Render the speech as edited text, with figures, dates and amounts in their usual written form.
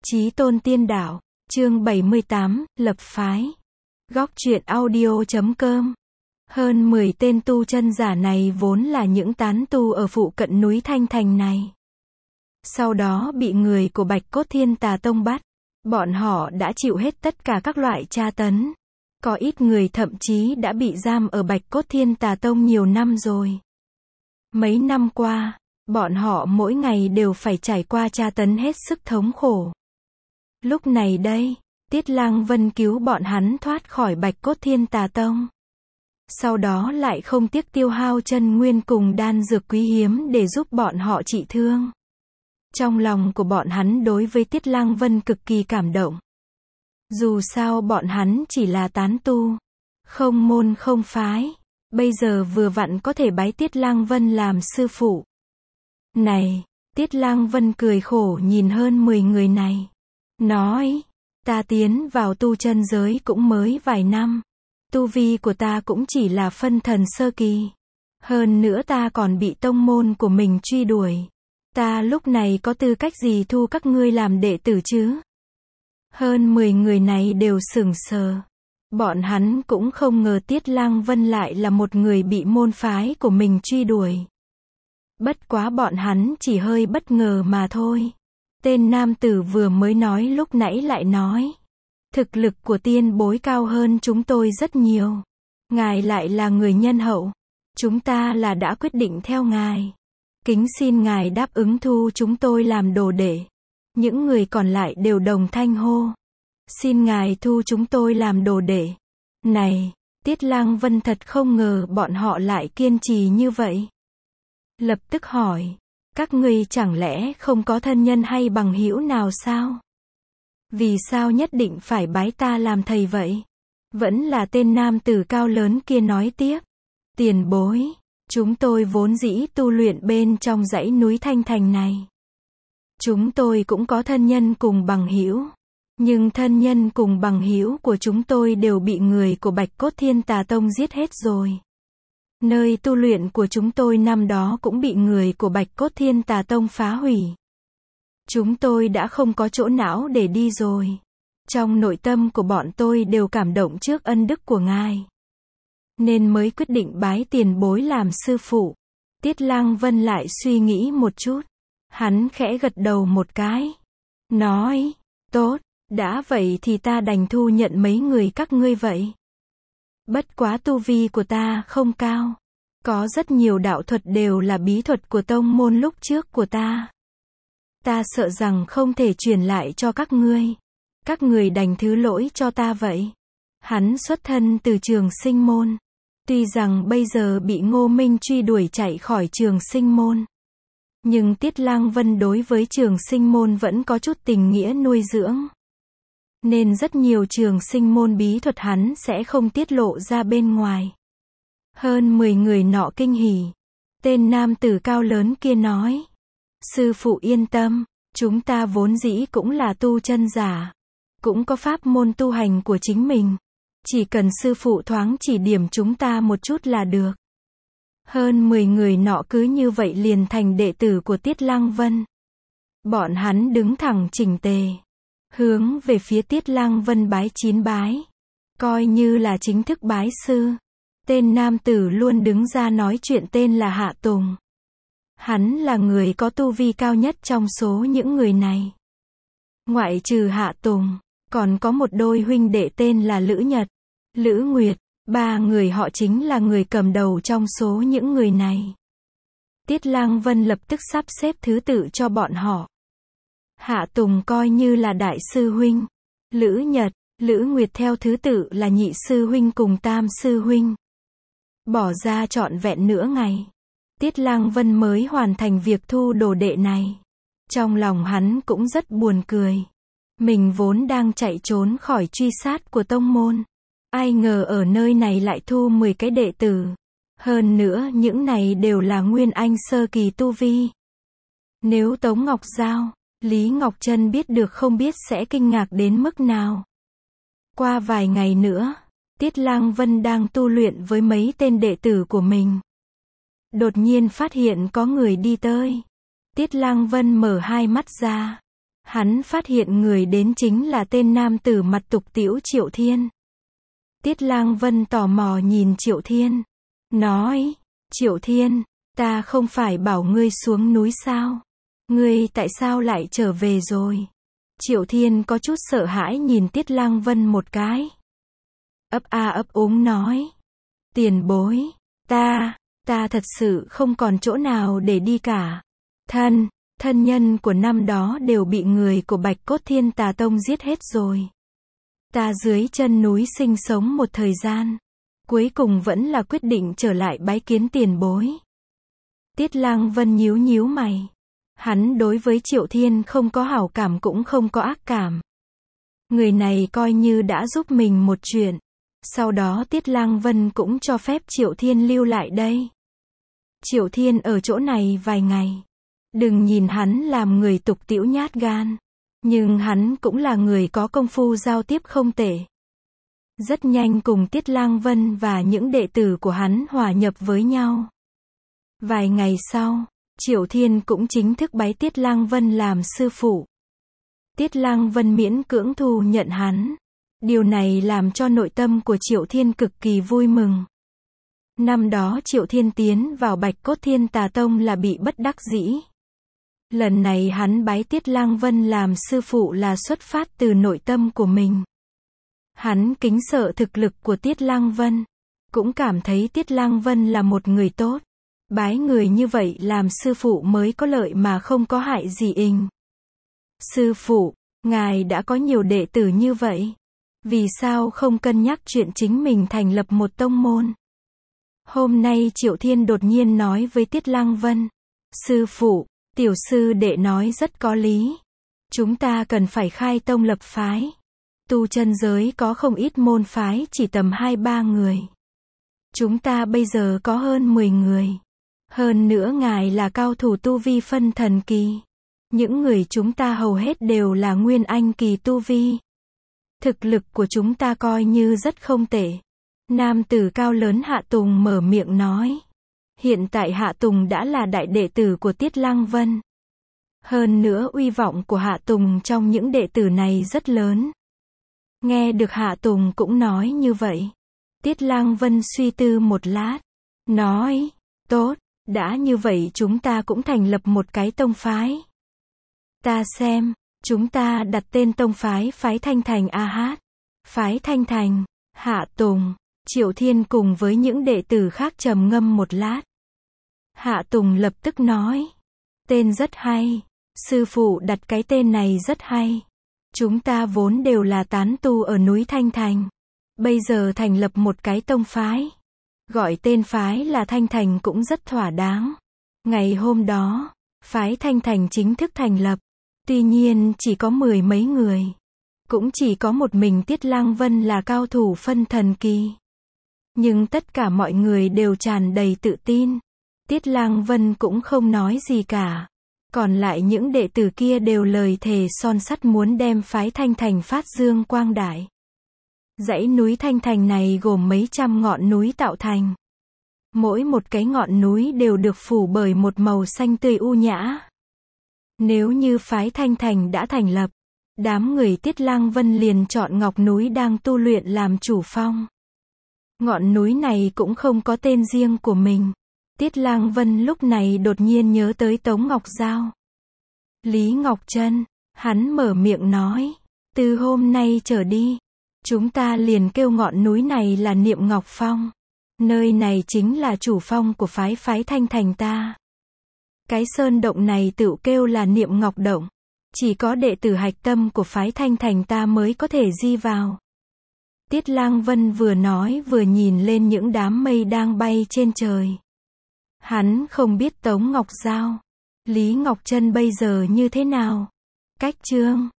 Chí Tôn Tiên Đạo, chương 78, lập phái. Góc truyện audio.com. Hơn 10 tên tu chân giả này vốn là những tán tu ở phụ cận núi Thanh Thành này. Sau đó bị người của Bạch Cốt Thiên Tà Tông bắt. Bọn họ đã chịu hết tất cả các loại tra tấn. Có ít người thậm chí đã bị giam ở Bạch Cốt Thiên Tà Tông nhiều năm rồi. Mấy năm qua, bọn họ mỗi ngày đều phải trải qua tra tấn hết sức thống khổ. Lúc này đây, Tiết Lăng Vân cứu bọn hắn thoát khỏi Bạch Cốt Thiên Tà Tông. Sau đó lại không tiếc tiêu hao chân nguyên cùng đan dược quý hiếm để giúp bọn họ trị thương. Trong lòng của bọn hắn đối với Tiết Lăng Vân cực kỳ cảm động. Dù sao bọn hắn chỉ là tán tu, không môn không phái, bây giờ vừa vặn có thể bái Tiết Lăng Vân làm sư phụ. Này, Tiết Lăng Vân cười khổ nhìn hơn 10 người này. Nói, ta tiến vào tu chân giới cũng mới vài năm. Tu vi của ta cũng chỉ là phân thần sơ kỳ. Hơn nữa ta còn bị tông môn của mình truy đuổi. Ta lúc này có tư cách gì thu các ngươi làm đệ tử chứ? Hơn 10 người này đều sững sờ. Bọn hắn cũng không ngờ Tiết Lăng Vân lại là một người bị môn phái của mình truy đuổi. Bất quá bọn hắn chỉ hơi bất ngờ mà thôi. Tên nam tử vừa mới nói lúc nãy lại nói. Thực lực của tiên bối cao hơn chúng tôi rất nhiều. Ngài lại là người nhân hậu. Chúng ta là đã quyết định theo ngài. Kính xin ngài đáp ứng thu chúng tôi làm đồ đệ. Những người còn lại đều đồng thanh hô. Xin ngài thu chúng tôi làm đồ đệ. Này, Tiết Lăng Vân thật không ngờ bọn họ lại kiên trì như vậy. Lập tức hỏi. Các ngươi chẳng lẽ không có thân nhân hay bằng hữu nào sao? Vì sao nhất định phải bái ta làm thầy vậy? Vẫn là tên nam tử cao lớn kia nói tiếp. Tiền bối, chúng tôi vốn dĩ tu luyện bên trong dãy núi Thanh Thành này. Chúng tôi cũng có thân nhân cùng bằng hữu. Nhưng thân nhân cùng bằng hữu của chúng tôi đều bị người của Bạch Cốt Thiên Tà Tông giết hết rồi. Nơi tu luyện của chúng tôi năm đó cũng bị người của Bạch Cốt Thiên Tà Tông phá hủy. Chúng tôi đã không có chỗ não để đi rồi. Trong nội tâm của bọn tôi đều cảm động trước ân đức của ngài. Nên mới quyết định bái tiền bối làm sư phụ. Tiết Lăng Vân lại suy nghĩ một chút. Hắn khẽ gật đầu một cái. Nói, tốt, đã vậy thì ta đành thu nhận mấy người các ngươi vậy. Bất quá tu vi của ta không cao. Có rất nhiều đạo thuật đều là bí thuật của tông môn lúc trước của ta. Ta sợ rằng không thể truyền lại cho các ngươi. Các người đành thứ lỗi cho ta vậy. Hắn xuất thân từ Trường Sinh Môn. Tuy rằng bây giờ bị Ngô Minh truy đuổi chạy khỏi Trường Sinh Môn. Nhưng Tiết Lăng Vân đối với Trường Sinh Môn vẫn có chút tình nghĩa nuôi dưỡng. Nên rất nhiều Trường Sinh Môn bí thuật hắn sẽ không tiết lộ ra bên ngoài. Hơn 10 người nọ kinh hỉ. Tên nam tử cao lớn kia nói. Sư phụ yên tâm, chúng ta vốn dĩ cũng là tu chân giả. Cũng có pháp môn tu hành của chính mình. Chỉ cần sư phụ thoáng chỉ điểm chúng ta một chút là được. Hơn 10 người nọ cứ như vậy liền thành đệ tử của Tiết Lăng Vân. Bọn hắn đứng thẳng chỉnh tề. Hướng về phía Tiết Lăng Vân bái 9 bái. Coi như là chính thức bái sư. Tên nam tử luôn đứng ra nói chuyện tên là Hạ Tùng. Hắn là người có tu vi cao nhất trong số những người này. Ngoại trừ Hạ Tùng, còn có một đôi huynh đệ tên là Lữ Nhật, Lữ Nguyệt, ba người họ chính là người cầm đầu trong số những người này. Tiết Lăng Vân lập tức sắp xếp thứ tự cho bọn họ. Hạ Tùng coi như là đại sư huynh, Lữ Nhật, Lữ Nguyệt theo thứ tự là nhị sư huynh cùng tam sư huynh. Bỏ ra trọn vẹn nửa ngày. Tiết Lăng Vân mới hoàn thành việc thu đồ đệ này. Trong lòng hắn cũng rất buồn cười. Mình vốn đang chạy trốn khỏi truy sát của tông môn. Ai ngờ ở nơi này lại thu 10 cái đệ tử. Hơn nữa những này đều là nguyên anh sơ kỳ tu vi. Nếu Tống Ngọc Giao, Lý Ngọc Trân biết được không biết sẽ kinh ngạc đến mức nào. Qua vài ngày nữa, Tiết Lăng Vân đang tu luyện với mấy tên đệ tử của mình. Đột nhiên phát hiện có người đi tới. Tiết Lăng Vân mở hai mắt ra. hắn phát hiện người đến chính là tên nam tử mặt tục tĩu Triệu Thiên. Tiết Lang Vân tò mò nhìn Triệu Thiên, nói, Triệu Thiên, ta không phải bảo ngươi xuống núi sao? Ngươi tại sao lại trở về rồi? Triệu Thiên có chút sợ hãi nhìn Tiết Lang Vân một cái. Ấp a ấp úng nói, tiền bối, ta thật sự không còn chỗ nào để đi cả. Thân nhân của năm đó đều bị người của Bạch Cốt Thiên Tà Tông giết hết rồi. Ta dưới chân núi sinh sống một thời gian, cuối cùng vẫn là quyết định trở lại bái kiến tiền bối. Tiết Lang Vân nhíu nhíu mày. Hắn đối với Triệu Thiên không có hảo cảm cũng không có ác cảm. Người này coi như đã giúp mình một chuyện. Sau đó Tiết Lang Vân cũng cho phép Triệu Thiên lưu lại đây. Triệu Thiên ở chỗ này vài ngày. Đừng nhìn hắn làm người tục tĩu nhát gan, nhưng hắn cũng là người có công phu giao tiếp không tệ. Rất nhanh cùng Tiết Lang Vân và những đệ tử của hắn hòa nhập với nhau. Vài ngày sau, Triệu Thiên cũng chính thức bái Tiết Lang Vân làm sư phụ. Tiết Lang Vân miễn cưỡng thu nhận hắn. Điều này làm cho nội tâm của Triệu Thiên cực kỳ vui mừng. Năm đó Triệu Thiên tiến vào Bạch Cốt Thiên Tà Tông là bị bất đắc dĩ. Lần này hắn bái Tiết Lang Vân làm sư phụ là xuất phát từ nội tâm của mình. Hắn kính sợ thực lực của Tiết Lang Vân, cũng cảm thấy Tiết Lang Vân là một người tốt. Bái người như vậy làm sư phụ mới có lợi mà không có hại gì ình. Sư phụ, ngài đã có nhiều đệ tử như vậy. Vì sao không cân nhắc chuyện chính mình thành lập một tông môn? Hôm nay Triệu Thiên đột nhiên nói với Tiết Lang Vân. Sư phụ, tiểu sư đệ nói rất có lý. Chúng ta cần phải khai tông lập phái. Tu chân giới có không ít môn phái chỉ tầm 2-3 người. Chúng ta bây giờ có hơn 10 người. Hơn nữa ngài là cao thủ tu vi phân thần kỳ. Những người chúng ta hầu hết đều là nguyên anh kỳ tu vi. Thực lực của chúng ta coi như rất không tệ. Nam tử cao lớn Hạ Tùng mở miệng nói. Hiện tại Hạ Tùng đã là đại đệ tử của Tiết Lang Vân. Hơn nữa uy vọng của Hạ Tùng trong những đệ tử này rất lớn. Nghe được Hạ Tùng cũng nói như vậy. Tiết Lang Vân suy tư một lát. Nói, tốt, đã như vậy chúng ta cũng thành lập một cái tông phái. Ta xem, chúng ta đặt tên tông phái Phái Thanh Thành a hát. Phái Thanh Thành, Hạ Tùng, Triệu Thiên cùng với những đệ tử khác trầm ngâm một lát. Hạ Tùng lập tức nói. Tên rất hay. Sư phụ đặt cái tên này rất hay. Chúng ta vốn đều là tán tu ở núi Thanh Thành. Bây giờ thành lập một cái tông phái. Gọi tên phái là Thanh Thành cũng rất thỏa đáng. Ngày hôm đó, phái Thanh Thành chính thức thành lập. Tuy nhiên chỉ có 10 mấy người. Cũng chỉ có một mình Tiết Lang Vân là cao thủ phân thần kỳ. Nhưng tất cả mọi người đều tràn đầy tự tin. Tiết Lang Vân cũng không nói gì cả. Còn lại những đệ tử kia đều lời thề son sắt muốn đem phái Thanh Thành phát dương quang đại. Dãy núi Thanh Thành này gồm mấy trăm ngọn núi tạo thành. Mỗi một cái ngọn núi đều được phủ bởi một màu xanh tươi u nhã. Nếu như phái Thanh Thành đã thành lập, đám người Tiết Lang Vân liền chọn ngọc núi đang tu luyện làm chủ phong. Ngọn núi này cũng không có tên riêng của mình. Tiết Lang Vân lúc này đột nhiên nhớ tới Tống Ngọc Giao. Lý Ngọc Trân, hắn mở miệng nói, từ hôm nay trở đi, chúng ta liền kêu ngọn núi này là Niệm Ngọc Phong. Nơi này chính là chủ phong của phái Thanh Thành ta. Cái sơn động này tự kêu là Niệm Ngọc Động. Chỉ có đệ tử hạch tâm của phái Thanh Thành ta mới có thể di vào. Tiết Lang Vân vừa nói vừa nhìn lên những đám mây đang bay trên trời. Hắn không biết Tống Ngọc Giao, Lý Ngọc Trân bây giờ như thế nào. Cách chương